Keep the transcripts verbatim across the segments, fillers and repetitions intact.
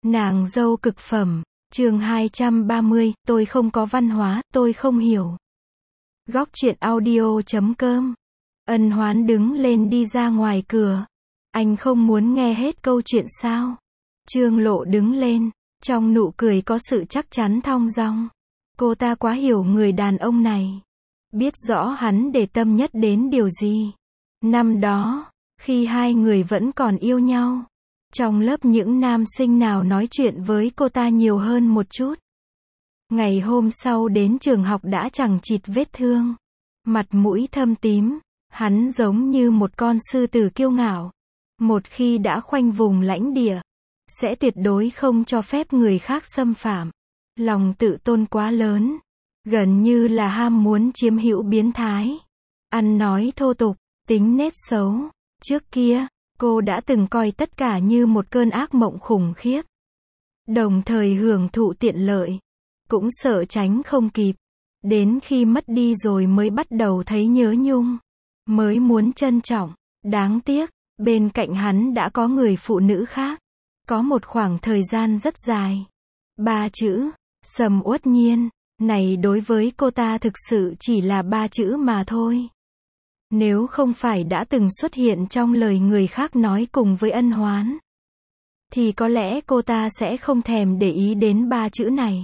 Nàng dâu cực phẩm, chương hai trăm ba mươi, tôi không có văn hóa, tôi không hiểu. Góc truyện audio chấm com. Ân Hoán đứng lên đi ra ngoài cửa. Anh không muốn nghe hết câu chuyện sao? Trương Lộ đứng lên, trong nụ cười có sự chắc chắn thong dong. Cô ta quá hiểu người đàn ông này. Biết rõ hắn để tâm nhất đến điều gì. Năm đó, khi hai người vẫn còn yêu nhau, trong lớp những nam sinh nào nói chuyện với cô ta nhiều hơn một chút. Ngày hôm sau đến trường học đã chẳng chịt vết thương, mặt mũi thâm tím, hắn giống như một con sư tử kiêu ngạo. Một khi đã khoanh vùng lãnh địa, sẽ tuyệt đối không cho phép người khác xâm phạm. Lòng tự tôn quá lớn, gần như là ham muốn chiếm hữu biến thái. Ăn nói thô tục, tính nết xấu. Trước kia, cô đã từng coi tất cả như một cơn ác mộng khủng khiếp. Đồng thời hưởng thụ tiện lợi, cũng sợ tránh không kịp. Đến khi mất đi rồi mới bắt đầu thấy nhớ nhung, mới muốn trân trọng. Đáng tiếc, bên cạnh hắn đã có người phụ nữ khác. Có một khoảng thời gian rất dài. Ba chữ, Sầm Uất Nhiên, này đối với cô ta thực sự chỉ là ba chữ mà thôi. Nếu không phải đã từng xuất hiện trong lời người khác nói cùng với Ân Hoán, thì có lẽ cô ta sẽ không thèm để ý đến ba chữ này.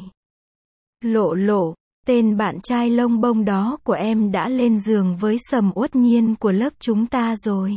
Lộ Lộ, tên bạn trai lông bông đó của em đã lên giường với Sầm Uất Nhiên của lớp chúng ta rồi.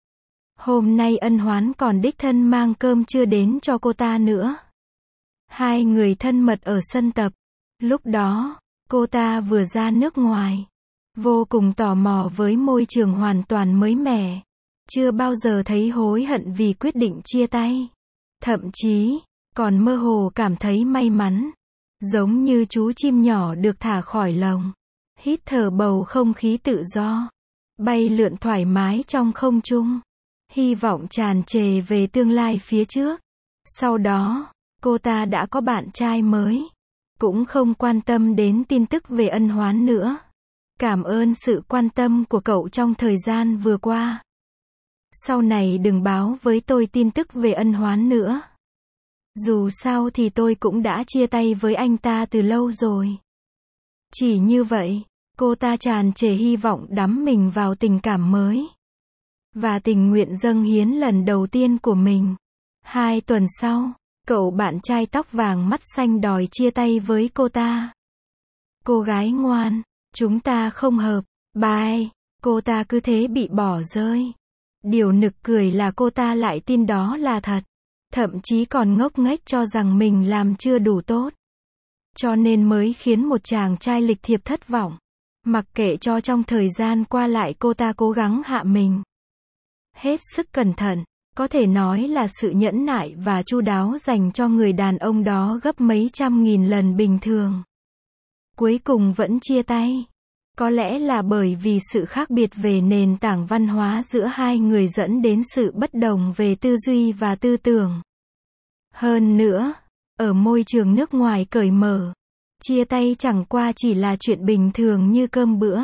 Hôm nay Ân Hoán còn đích thân mang cơm trưa đến cho cô ta nữa. Hai người thân mật ở sân tập. Lúc đó, cô ta vừa ra nước ngoài, vô cùng tò mò với môi trường hoàn toàn mới mẻ. Chưa bao giờ thấy hối hận vì quyết định chia tay. Thậm chí, còn mơ hồ cảm thấy may mắn. Giống như chú chim nhỏ được thả khỏi lồng. Hít thở bầu không khí tự do. Bay lượn thoải mái trong không trung. Hy vọng tràn trề về tương lai phía trước. Sau đó, cô ta đã có bạn trai mới. Cũng không quan tâm đến tin tức về Ân Hoán nữa. Cảm ơn sự quan tâm của cậu trong thời gian vừa qua. Sau này đừng báo với tôi tin tức về Ân Hoán nữa. Dù sao thì tôi cũng đã chia tay với anh ta từ lâu rồi. Chỉ như vậy, cô ta tràn trề hy vọng đắm mình vào tình cảm mới. Và tình nguyện dâng hiến lần đầu tiên của mình. Hai tuần sau, cậu bạn trai tóc vàng mắt xanh đòi chia tay với cô ta. Cô gái ngoan, chúng ta không hợp, bye. Cô ta cứ thế bị bỏ rơi. Điều nực cười là cô ta lại tin đó là thật. Thậm chí còn ngốc nghếch cho rằng mình làm chưa đủ tốt. Cho nên mới khiến một chàng trai lịch thiệp thất vọng. Mặc kệ cho trong thời gian qua lại cô ta cố gắng hạ mình. Hết sức cẩn thận, có thể nói là sự nhẫn nại và chu đáo dành cho người đàn ông đó gấp mấy trăm nghìn lần bình thường. Cuối cùng vẫn chia tay. Có lẽ là bởi vì sự khác biệt về nền tảng văn hóa giữa hai người dẫn đến sự bất đồng về tư duy và tư tưởng. Hơn nữa, ở môi trường nước ngoài cởi mở, chia tay chẳng qua chỉ là chuyện bình thường như cơm bữa.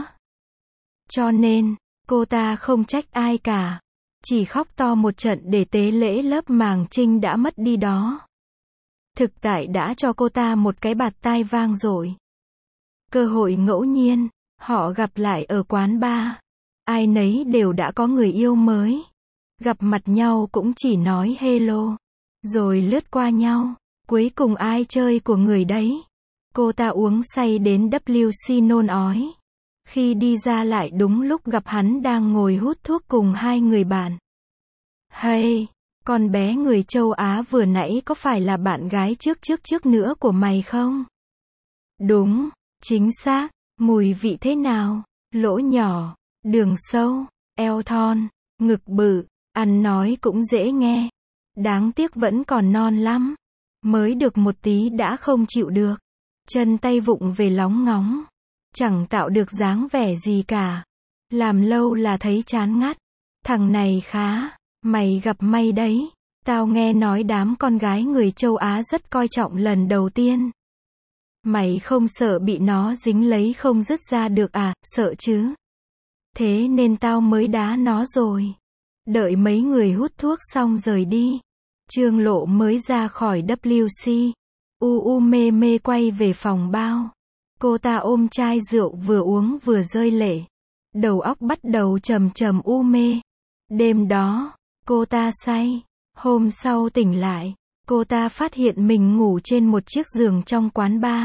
Cho nên, cô ta không trách ai cả. Chỉ khóc to một trận để tế lễ lớp màng trinh đã mất đi đó. Thực tại đã cho cô ta một cái bạt tai vang dội. Cơ hội ngẫu nhiên, họ gặp lại ở quán bar. Ai nấy đều đã có người yêu mới. Gặp mặt nhau cũng chỉ nói hello, rồi lướt qua nhau. Cuối cùng ai chơi của người đấy. Cô ta uống say đến vê xê nôn ói. Khi đi ra lại đúng lúc gặp hắn đang ngồi hút thuốc cùng hai người bạn. Hey, con bé người châu Á vừa nãy có phải là bạn gái trước trước trước nữa của mày không? Đúng, chính xác. Mùi vị thế nào? Lỗ nhỏ, đường sâu, eo thon, ngực bự, ăn nói cũng dễ nghe. Đáng tiếc vẫn còn non lắm. Mới được một tí đã không chịu được. Chân tay vụng về lóng ngóng. Chẳng tạo được dáng vẻ gì cả. Làm lâu là thấy chán ngắt. Thằng này khá, mày gặp may đấy. Tao nghe nói đám con gái người châu Á rất coi trọng lần đầu tiên. Mày không sợ bị nó dính lấy không dứt ra được à? Sợ chứ. Thế nên tao mới đá nó rồi. Đợi mấy người hút thuốc xong rời đi. Trương Lộ mới ra khỏi vê kép xê, u u mê mê quay về phòng bao. Cô ta ôm chai rượu vừa uống vừa rơi lệ. Đầu óc bắt đầu trầm trầm u mê. Đêm đó, cô ta say. Hôm sau tỉnh lại, cô ta phát hiện mình ngủ trên một chiếc giường trong quán bar.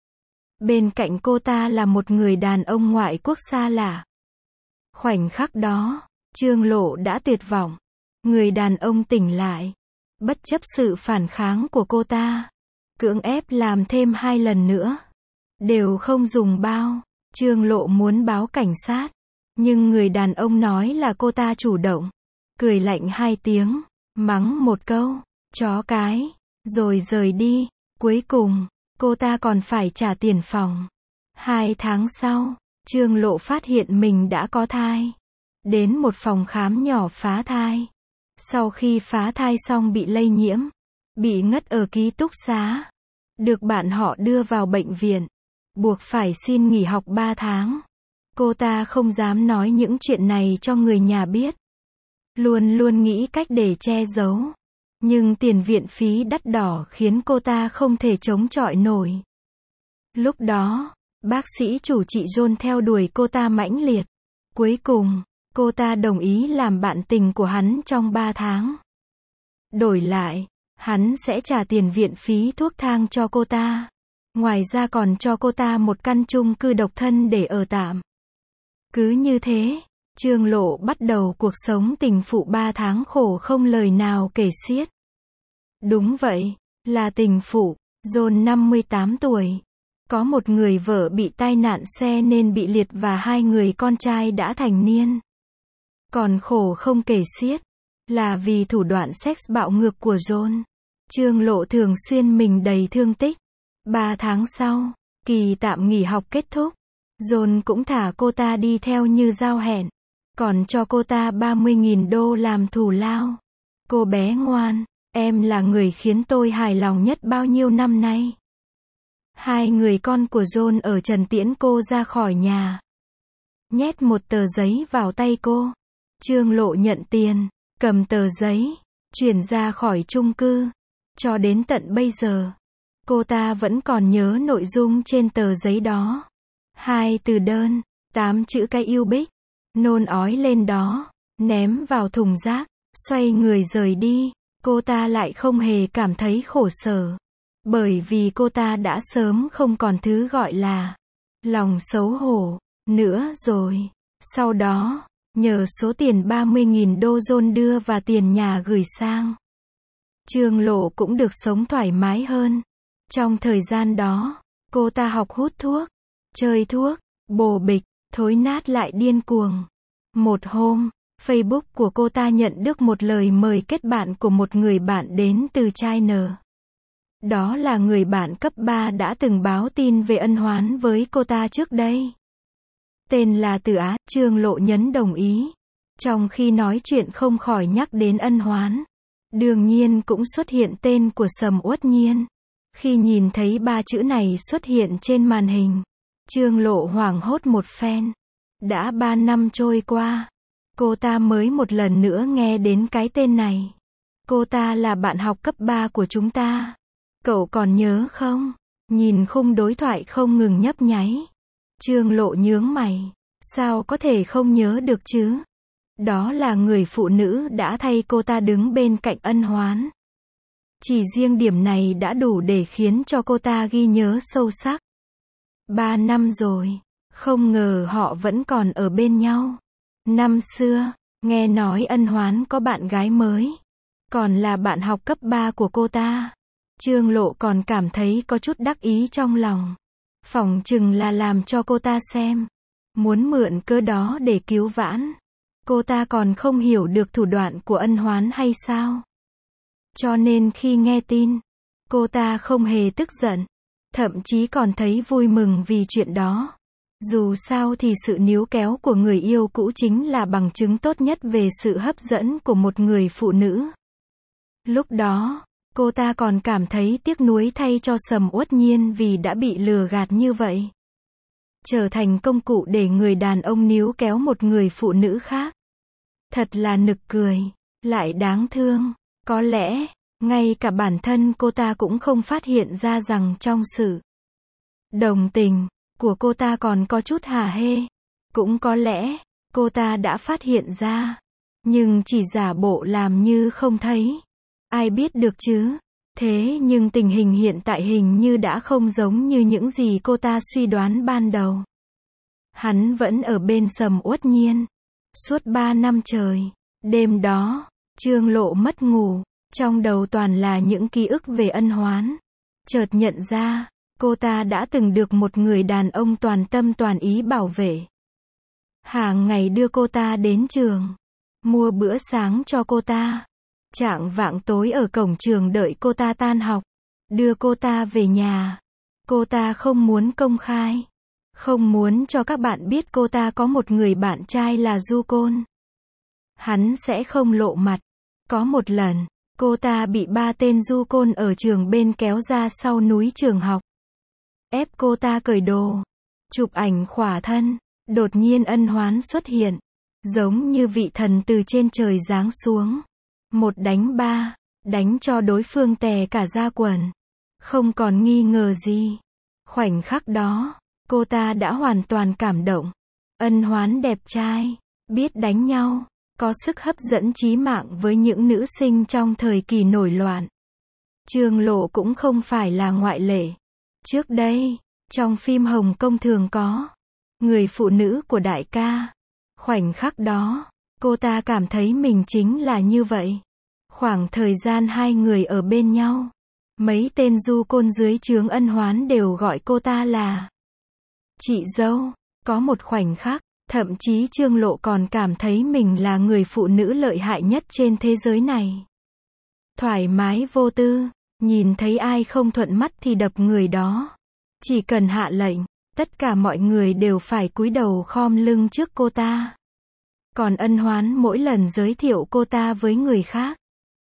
Bên cạnh cô ta là một người đàn ông ngoại quốc xa lạ. Khoảnh khắc đó, Trương Lộ đã tuyệt vọng. Người đàn ông tỉnh lại, bất chấp sự phản kháng của cô ta, cưỡng ép làm thêm hai lần nữa. Đều không dùng bao. Trương Lộ muốn báo cảnh sát, nhưng người đàn ông nói là cô ta chủ động. Cười lạnh hai tiếng, mắng một câu, chó cái, rồi rời đi. Cuối cùng, cô ta còn phải trả tiền phòng. Hai tháng sau, Trương Lộ phát hiện mình đã có thai. Đến một phòng khám nhỏ phá thai. Sau khi phá thai xong bị lây nhiễm, bị ngất ở ký túc xá. Được bạn họ đưa vào bệnh viện, buộc phải xin nghỉ học ba tháng. Cô ta không dám nói những chuyện này cho người nhà biết. Luôn luôn nghĩ cách để che giấu. Nhưng tiền viện phí đắt đỏ khiến cô ta không thể chống chọi nổi. Lúc đó, bác sĩ chủ trị John theo đuổi cô ta mãnh liệt. Cuối cùng, cô ta đồng ý làm bạn tình của hắn trong ba tháng. Đổi lại, hắn sẽ trả tiền viện phí thuốc thang cho cô ta. Ngoài ra còn cho cô ta một căn chung cư độc thân để ở tạm. Cứ như thế, Trương Lộ bắt đầu cuộc sống tình phụ ba tháng khổ không lời nào kể xiết. Đúng vậy, là tình phụ. John năm mươi tám tuổi. Có một người vợ bị tai nạn xe nên bị liệt và hai người con trai đã thành niên. Còn khổ không kể xiết, là vì thủ đoạn sex bạo ngược của John. Trương Lộ thường xuyên mình đầy thương tích. Ba tháng sau, kỳ tạm nghỉ học kết thúc. John cũng thả cô ta đi theo như giao hẹn. Còn cho cô ta ba mươi nghìn đô làm thù lao. Cô bé ngoan, em là người khiến tôi hài lòng nhất bao nhiêu năm nay. Hai người con của John ở trần tiễn cô ra khỏi nhà. Nhét một tờ giấy vào tay cô. Trương Lộ nhận tiền, cầm tờ giấy, chuyển ra khỏi chung cư. Cho đến tận bây giờ, cô ta vẫn còn nhớ nội dung trên tờ giấy đó. Hai từ đơn, tám chữ cái yêu bích. Nôn ói lên đó, ném vào thùng rác, xoay người rời đi. Cô ta lại không hề cảm thấy khổ sở. Bởi vì cô ta đã sớm không còn thứ gọi là lòng xấu hổ nữa rồi. Sau đó, nhờ số tiền ba mươi nghìn đô John đưa và tiền nhà gửi sang, Trương Lộ cũng được sống thoải mái hơn. Trong thời gian đó, cô ta học hút thuốc, chơi thuốc, bồ bịch, thối nát lại điên cuồng. Một hôm, Facebook của cô ta nhận được một lời mời kết bạn của một người bạn đến từ China. Đó là người bạn cấp ba đã từng báo tin về ân oán với cô ta trước đây. Tên là Từ Á. Trương Lộ nhấn đồng ý. Trong khi nói chuyện không khỏi nhắc đến ân oán. Đương nhiên cũng xuất hiện tên của Sầm Uất Nhiên. Khi nhìn thấy ba chữ này xuất hiện trên màn hình, Trương Lộ hoảng hốt một phen. Đã ba năm trôi qua, cô ta mới một lần nữa nghe đến cái tên này. Cô ta là bạn học cấp ba của chúng ta. Cậu còn nhớ không? Nhìn khung đối thoại không ngừng nhấp nháy. Trương Lộ nhướng mày. Sao có thể không nhớ được chứ? Đó là người phụ nữ đã thay cô ta đứng bên cạnh ân oán. Chỉ riêng điểm này đã đủ để khiến cho cô ta ghi nhớ sâu sắc. Ba năm rồi, không ngờ họ vẫn còn ở bên nhau. Năm xưa, nghe nói ân oán có bạn gái mới, còn là bạn học cấp ba của cô ta. Trương Lộ còn cảm thấy có chút đắc ý trong lòng. Phỏng chừng là làm cho cô ta xem. Muốn mượn cớ đó để cứu vãn. Cô ta còn không hiểu được thủ đoạn của ân oán hay sao? Cho nên khi nghe tin, cô ta không hề tức giận. Thậm chí còn thấy vui mừng vì chuyện đó. Dù sao thì sự níu kéo của người yêu cũ chính là bằng chứng tốt nhất về sự hấp dẫn của một người phụ nữ. Lúc đó, cô ta còn cảm thấy tiếc nuối thay cho Sầm Uất Nhiên vì đã bị lừa gạt như vậy. Trở thành công cụ để người đàn ông níu kéo một người phụ nữ khác. Thật là nực cười, lại đáng thương. Có lẽ, Ngay cả bản thân cô ta cũng không phát hiện ra rằng trong sự đồng tình của cô ta còn có chút hả hê. Cũng có lẽ, cô ta đã phát hiện ra, nhưng chỉ giả bộ làm như không thấy. Ai biết được chứ? Thế nhưng tình hình hiện tại hình như đã không giống như những gì cô ta suy đoán ban đầu. Hắn vẫn ở bên Sầm Uất Nhiên. Suốt ba năm trời. Đêm đó, Trương Lộ mất ngủ. Trong đầu toàn là những ký ức về Ân Hoán. Chợt nhận ra, cô ta đã từng được một người đàn ông toàn tâm toàn ý bảo vệ. Hàng ngày đưa cô ta đến trường. Mua bữa sáng cho cô ta. Chạng vạng tối ở cổng trường đợi cô ta tan học. Đưa cô ta về nhà. Cô ta không muốn công khai. Không muốn cho các bạn biết cô ta có một người bạn trai là Du Côn. Hắn sẽ không lộ mặt. Có một lần, cô ta bị ba tên Du Côn ở trường bên kéo ra sau núi trường học. Ép cô ta cởi đồ. Chụp ảnh khỏa thân. Đột nhiên Ân Hoán xuất hiện. Giống như vị thần từ trên trời giáng xuống. Một đánh ba. Đánh cho đối phương tè cả da quần. Không còn nghi ngờ gì. Khoảnh khắc đó, cô ta đã hoàn toàn cảm động. Ân Hoán đẹp trai. Biết đánh nhau. Có sức hấp dẫn chí mạng với những nữ sinh trong thời kỳ nổi loạn. Trương Lộ cũng không phải là ngoại lệ. Trước đây, trong phim Hồng Kông thường có người phụ nữ của đại ca. Khoảnh khắc đó, cô ta cảm thấy mình chính là như vậy. Khoảng thời gian hai người ở bên nhau, mấy tên Du Côn dưới trướng Ân Hoán đều gọi cô ta là chị dâu. Có một khoảnh khắc, thậm chí Trương Lộ còn cảm thấy mình là người phụ nữ lợi hại nhất trên thế giới này. Thoải mái vô tư, nhìn thấy ai không thuận mắt thì đập người đó. Chỉ cần hạ lệnh, tất cả mọi người đều phải cúi đầu khom lưng trước cô ta. Còn Ân Hoán mỗi lần giới thiệu cô ta với người khác,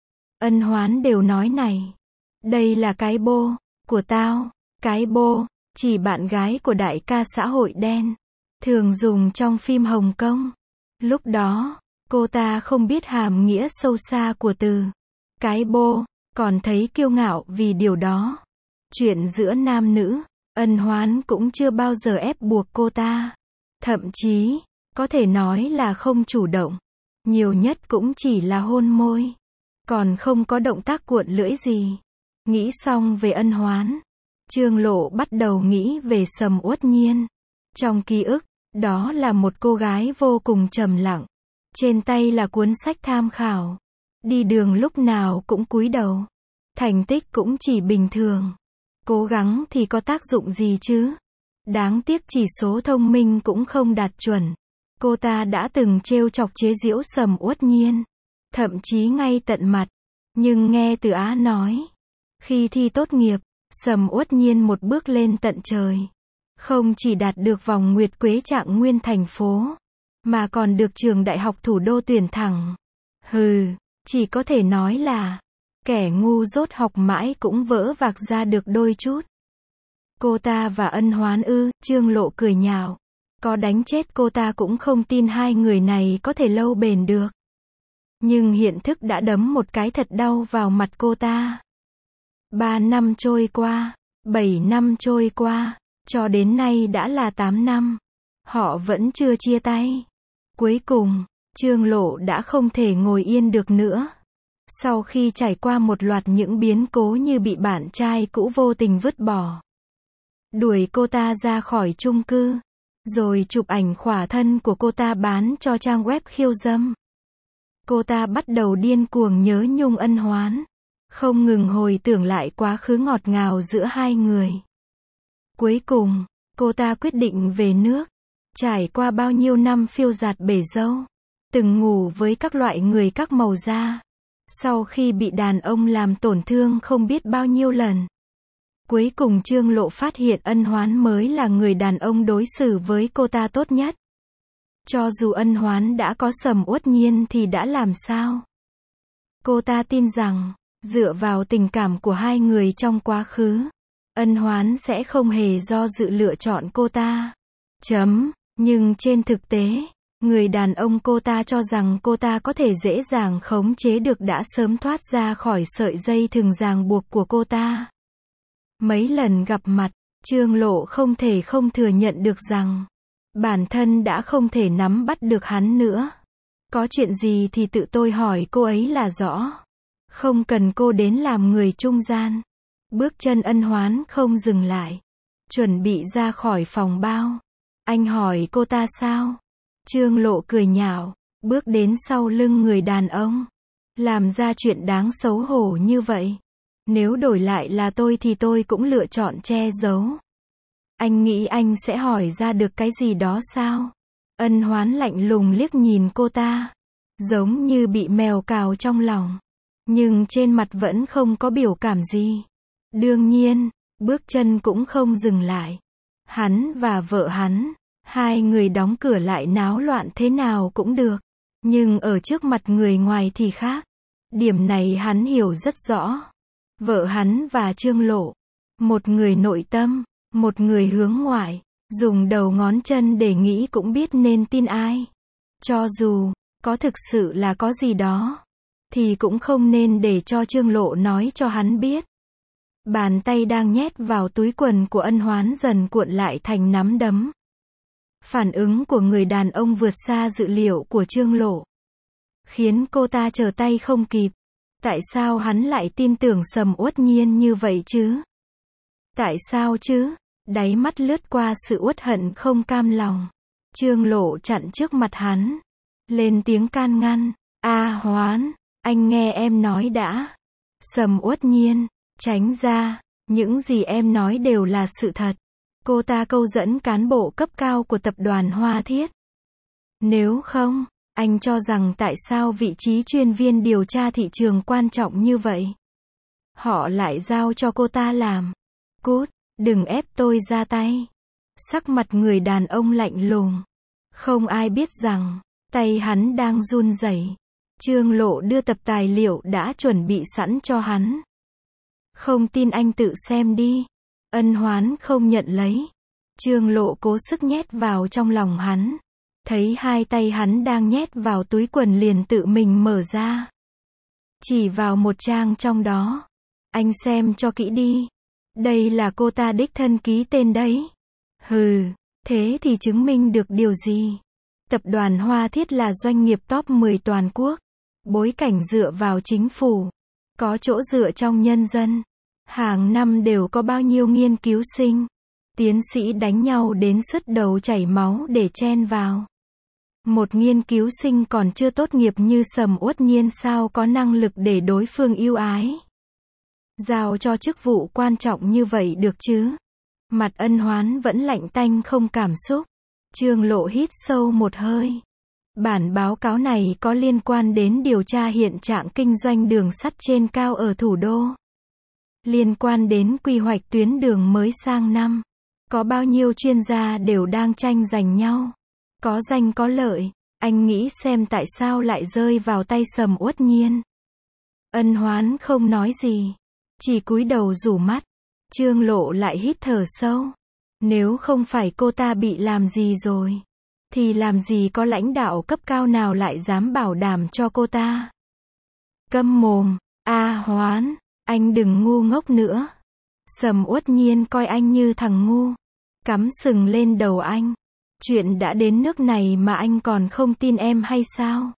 Ân Hoán đều nói này. Đây là cái bô của tao. Cái bô, chỉ bạn gái của đại ca xã hội đen. Thường dùng trong phim Hồng Kông. Lúc đó, cô ta không biết hàm nghĩa sâu xa của từ cái bô, còn thấy kiêu ngạo vì điều đó. Chuyện giữa nam nữ, Ân Hoán cũng chưa bao giờ ép buộc cô ta. Thậm chí, có thể nói là không chủ động. Nhiều nhất cũng chỉ là hôn môi. Còn không có động tác cuộn lưỡi gì. Nghĩ xong về Ân Hoán, Trương Lộ bắt đầu nghĩ về Sầm Uất Nhiên. Trong ký ức, đó là một cô gái vô cùng trầm lặng. Trên tay là cuốn sách tham khảo. Đi đường lúc nào cũng cúi đầu. Thành tích cũng chỉ bình thường. Cố gắng thì có tác dụng gì chứ? Đáng tiếc chỉ số thông minh cũng không đạt chuẩn. Cô ta đã từng trêu chọc chế giễu Sầm Uất Nhiên. Thậm chí ngay tận mặt. Nhưng nghe Từ Á nói, khi thi tốt nghiệp, Sầm Uất Nhiên một bước lên tận trời. Không chỉ đạt được vòng nguyệt quế trạng nguyên thành phố, mà còn được trường đại học thủ đô tuyển thẳng. Hừ, chỉ có thể nói là kẻ ngu dốt học mãi cũng vỡ vạc ra được đôi chút. Cô ta và Ân Hoán ư? Trương Lộ cười nhạo. Có đánh chết cô ta cũng không tin hai người này có thể lâu bền được. Nhưng hiện thức đã đấm một cái thật đau vào mặt cô ta. Ba năm trôi qua, bảy năm trôi qua, cho đến nay đã là tám năm. Họ vẫn chưa chia tay. Cuối cùng, Trương Lộ đã không thể ngồi yên được nữa. Sau khi trải qua một loạt những biến cố như bị bạn trai cũ vô tình vứt bỏ, đuổi cô ta ra khỏi chung cư, rồi chụp ảnh khỏa thân của cô ta bán cho trang web khiêu dâm. Cô ta bắt đầu điên cuồng nhớ nhung Ân Hoán, không ngừng hồi tưởng lại quá khứ ngọt ngào giữa hai người. Cuối cùng, cô ta quyết định về nước. Trải qua bao nhiêu năm phiêu dạt bể dâu, từng ngủ với các loại người các màu da. Sau khi bị đàn ông làm tổn thương không biết bao nhiêu lần, cuối cùng Trương Lộ phát hiện Ân Hoán mới là người đàn ông đối xử với cô ta tốt nhất. Cho dù Ân Hoán đã có Sầm Uất Nhiên thì đã làm sao? Cô ta tin rằng, dựa vào tình cảm của hai người trong quá khứ, Ân Hoán sẽ không hề do dự lựa chọn cô ta. Chấm. Nhưng trên thực tế, Người đàn ông cô ta cho rằng cô ta có thể dễ dàng khống chế được đã sớm thoát ra khỏi sợi dây thừng ràng buộc của cô ta. Mấy lần gặp mặt, Trương Lộ không thể không thừa nhận được rằng bản thân đã không thể nắm bắt được hắn nữa. Có chuyện gì thì tự tôi hỏi cô ấy là rõ. Không cần cô đến làm người trung gian. Bước chân Ân Hoán không dừng lại. Chuẩn bị ra khỏi phòng bao. Anh hỏi cô ta sao? Trương Lộ cười nhạo, bước đến sau lưng người đàn ông. Làm ra chuyện đáng xấu hổ như vậy. Nếu đổi lại là tôi thì tôi cũng lựa chọn che giấu. Anh nghĩ anh sẽ hỏi ra được cái gì đó sao? Ân Hoán lạnh lùng liếc nhìn cô ta. Giống như bị mèo cào trong lòng. Nhưng trên mặt vẫn không có biểu cảm gì. Đương nhiên, bước chân cũng không dừng lại. Hắn và vợ hắn, hai người đóng cửa lại náo loạn thế nào cũng được. Nhưng ở trước mặt người ngoài thì khác. Điểm này hắn hiểu rất rõ. Vợ hắn và Trương Lộ. Một người nội tâm, một người hướng ngoại. Dùng đầu ngón chân để nghĩ cũng biết nên tin ai. Cho dù có thực sự là có gì đó, thì cũng không nên để cho Trương Lộ nói cho hắn biết. Bàn tay đang nhét vào túi quần của Ân Hoán dần cuộn lại thành nắm đấm. Phản ứng của người đàn ông vượt xa dự liệu của Trương Lộ. Khiến cô ta trở tay không kịp. Tại sao hắn lại tin tưởng Sầm Uất Nhiên như vậy chứ? Tại sao chứ? Đáy mắt lướt qua sự uất hận không cam lòng. Trương Lộ chặn trước mặt hắn. Lên tiếng can ngăn. A Hoán, anh nghe em nói đã. Sầm Uất Nhiên, tránh ra. Những gì em nói đều là sự thật. Cô ta câu dẫn cán bộ cấp cao của tập đoàn Hoa Thiết. Nếu không, anh cho rằng tại sao vị trí chuyên viên điều tra thị trường quan trọng như vậy? Họ lại giao cho cô ta làm. Cút, đừng ép tôi ra tay. Sắc mặt người đàn ông lạnh lùng. Không ai biết rằng, tay hắn đang run rẩy. Trương Lộ đưa tập tài liệu đã chuẩn bị sẵn cho hắn. Không tin anh tự xem đi. Ân Hoán không nhận lấy. Trương Lộ cố sức nhét vào trong lòng hắn. Thấy hai tay hắn đang nhét vào túi quần liền tự mình mở ra. Chỉ vào một trang trong đó. Anh xem cho kỹ đi. Đây là cô ta đích thân ký tên đấy. Hừ, thế thì chứng minh được điều gì? Tập đoàn Hoa Thiết là doanh nghiệp top mười toàn quốc. Bối cảnh dựa vào chính phủ. Có chỗ dựa trong nhân dân. Hàng năm đều có bao nhiêu nghiên cứu sinh, tiến sĩ đánh nhau đến sứt đầu chảy máu để chen vào. Một nghiên cứu sinh còn chưa tốt nghiệp như Sầm Uất Nhiên sao có năng lực để đối phương yêu ái. Giao cho chức vụ quan trọng như vậy được chứ? Mặt Ân Hoán vẫn lạnh tanh không cảm xúc. Trương Lộ hít sâu một hơi. Bản báo cáo này có liên quan đến điều tra hiện trạng kinh doanh đường sắt trên cao ở thủ đô. Liên quan đến quy hoạch tuyến đường mới sang năm. Có bao nhiêu chuyên gia đều đang tranh giành nhau. Có danh có lợi. Anh nghĩ xem tại sao lại rơi vào tay Sầm Uất Nhiên. Ân Hoán không nói gì. Chỉ cúi đầu rủ mắt. Trương Lộ lại hít thở sâu. Nếu không phải cô ta bị làm gì rồi, thì làm gì có lãnh đạo cấp cao nào lại dám bảo đảm cho cô ta. Câm mồm. A Hoán, anh đừng ngu ngốc nữa. Sầm Uất Nhiên coi anh như thằng ngu. Cắm sừng lên đầu anh. Chuyện đã đến nước này mà anh còn không tin em hay sao?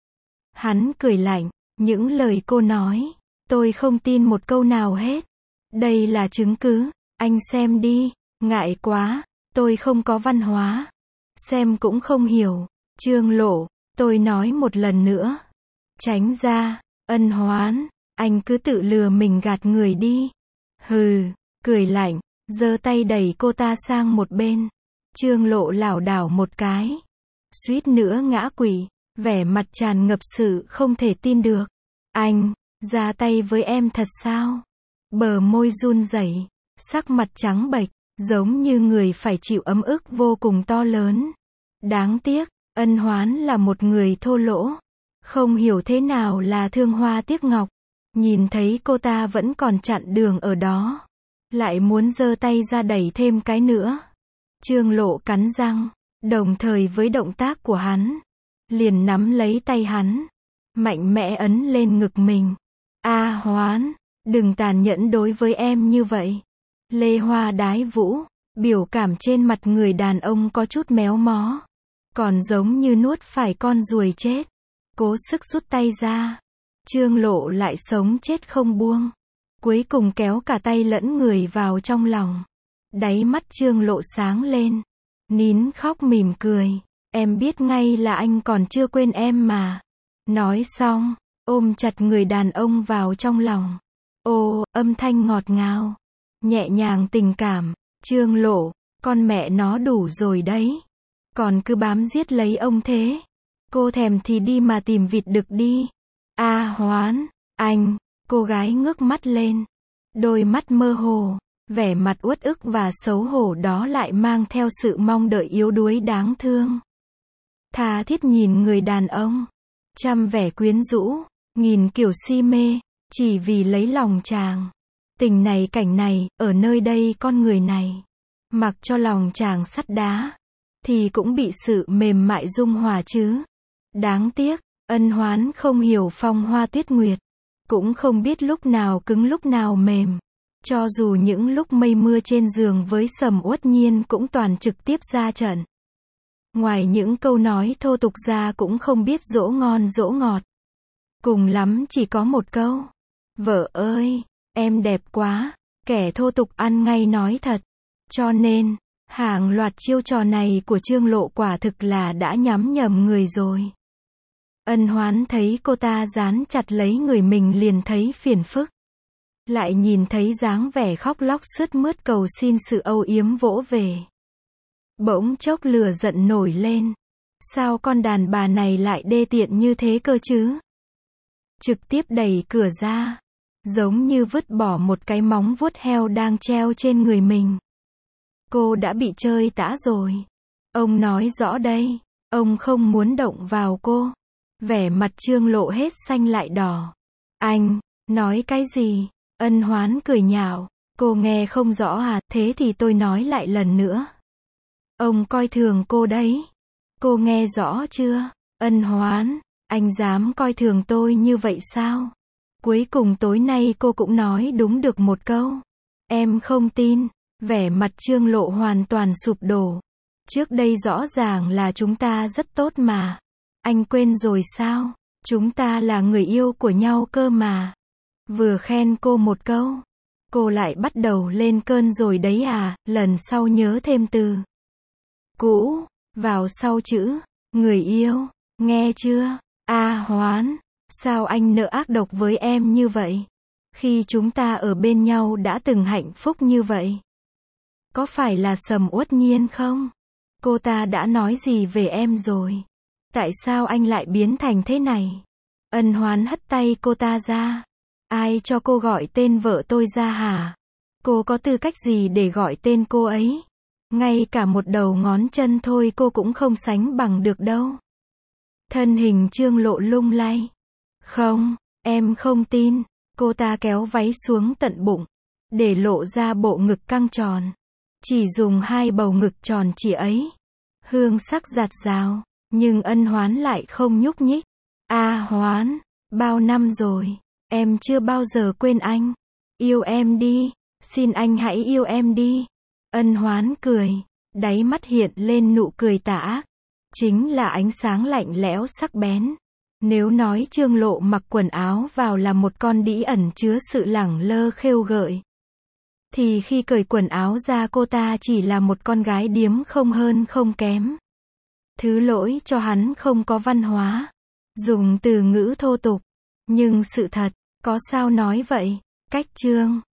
Hắn cười lạnh. Những lời cô nói, tôi không tin một câu nào hết. Đây là chứng cứ. Anh xem đi. Ngại quá. Tôi không có văn hóa. Xem cũng không hiểu. Trương Lộ, tôi nói một lần nữa. Tránh ra. Ân Hoán, anh cứ tự lừa mình gạt người đi. Hừ, cười lạnh, giơ tay đẩy cô ta sang một bên. Trương Lộ lảo đảo một cái. Suýt nữa ngã quỵ, vẻ mặt tràn ngập sự không thể tin được. Anh, ra tay với em thật sao? Bờ môi run rẩy, sắc mặt trắng bệch, giống như người phải chịu ấm ức vô cùng to lớn. Đáng tiếc, Ân Hoán là một người thô lỗ. Không hiểu thế nào là thương hoa tiếc ngọc. Nhìn thấy cô ta vẫn còn chặn đường ở đó. Lại muốn giơ tay ra đẩy thêm cái nữa. Trương Lộ cắn răng. Đồng thời với động tác của hắn, liền nắm lấy tay hắn, mạnh mẽ ấn lên ngực mình. A Hoán, đừng tàn nhẫn đối với em như vậy. Lê Hoa đái vũ, biểu cảm trên mặt người đàn ông có chút méo mó, còn giống như nuốt phải con ruồi chết. Cố sức rút tay ra. Trương Lộ lại sống chết không buông. Cuối cùng kéo cả tay lẫn người vào trong lòng. Đáy mắt Trương Lộ sáng lên. Nín khóc mỉm cười. Em biết ngay là anh còn chưa quên em mà. Nói xong, ôm chặt người đàn ông vào trong lòng. Ô, âm thanh ngọt ngào, nhẹ nhàng tình cảm. Trương Lộ, con mẹ nó đủ rồi đấy. Còn cứ bám giết lấy ông thế. Cô thèm thì đi mà tìm vịt đực đi. A Hoán, anh, cô gái ngước mắt lên. Đôi mắt mơ hồ, vẻ mặt uất ức và xấu hổ đó lại mang theo sự mong đợi yếu đuối đáng thương. Tha thiết nhìn người đàn ông, chăm vẻ quyến rũ, nghìn kiểu si mê, chỉ vì lấy lòng chàng. Tình này cảnh này, ở nơi đây con người này, mặc cho lòng chàng sắt đá, thì cũng bị sự mềm mại dung hòa chứ. Đáng tiếc, Ân Hoán không hiểu phong hoa tuyết nguyệt, cũng không biết lúc nào cứng lúc nào mềm. Cho dù những lúc mây mưa trên giường với Sầm Uất Nhiên cũng toàn trực tiếp ra trận. Ngoài những câu nói thô tục ra cũng không biết dỗ ngon dỗ ngọt. Cùng lắm chỉ có một câu. Vợ ơi, em đẹp quá. Kẻ thô tục ăn ngay nói thật. Cho nên, hàng loạt chiêu trò này của Trương Lộ quả thực là đã nhắm nhầm người rồi. Ân Hoán thấy cô ta dán chặt lấy người mình liền thấy phiền phức. Lại nhìn thấy dáng vẻ khóc lóc sướt mướt cầu xin sự âu yếm vỗ về. Bỗng chốc lửa giận nổi lên. Sao con đàn bà này lại đê tiện như thế cơ chứ? Trực tiếp đẩy cửa ra. Giống như vứt bỏ một cái móng vuốt heo đang treo trên người mình. Cô đã bị chơi tã rồi. Ông nói rõ đây. Ông không muốn động vào cô. Vẻ mặt Trương Lộ hết xanh lại đỏ. Anh, nói cái gì? Ân Hoán cười nhạo. Cô nghe không rõ à? Thế thì tôi nói lại lần nữa. Ông coi thường cô đấy. Cô nghe rõ chưa? Ân Hoán, anh dám coi thường tôi như vậy sao? Cuối cùng tối nay cô cũng nói đúng được một câu. Em không tin. Vẻ mặt Trương Lộ hoàn toàn sụp đổ. Trước đây rõ ràng là chúng ta rất tốt mà. Anh quên rồi sao? Chúng ta là người yêu của nhau cơ mà. Vừa khen cô một câu, cô lại bắt đầu lên cơn rồi đấy à, lần sau nhớ thêm từ cũ, vào sau chữ, người yêu, nghe chưa? A Hoán, sao anh nỡ ác độc với em như vậy? Khi chúng ta ở bên nhau đã từng hạnh phúc như vậy. Có phải là Sầm Uất Nhiên không? Cô ta đã nói gì về em rồi? Tại sao anh lại biến thành thế này? Ân Hoán hất tay cô ta ra. Ai cho cô gọi tên vợ tôi ra hả? Cô có tư cách gì để gọi tên cô ấy? Ngay cả một đầu ngón chân thôi cô cũng không sánh bằng được đâu. Thân hình Trương Lộ lung lay. Không, em không tin. Cô ta kéo váy xuống tận bụng, để lộ ra bộ ngực căng tròn. Chỉ dùng hai bầu ngực tròn chỉ ấy. Hương sắc giạt rào, nhưng Ân Hoán lại không nhúc nhích. A Hoán, bao năm rồi, em chưa bao giờ quên anh. Yêu em đi, xin anh hãy yêu em đi. Ân Hoán cười, đáy mắt hiện lên nụ cười tà ác. Chính là ánh sáng lạnh lẽo sắc bén. Nếu nói Trương Lộ mặc quần áo vào là một con đĩ ẩn chứa sự lẳng lơ khêu gợi, thì khi cởi quần áo ra cô ta chỉ là một con gái điếm không hơn không kém. Thứ lỗi cho hắn không có văn hóa, dùng từ ngữ thô tục. Nhưng sự thật, có sao nói vậy? Cách Trương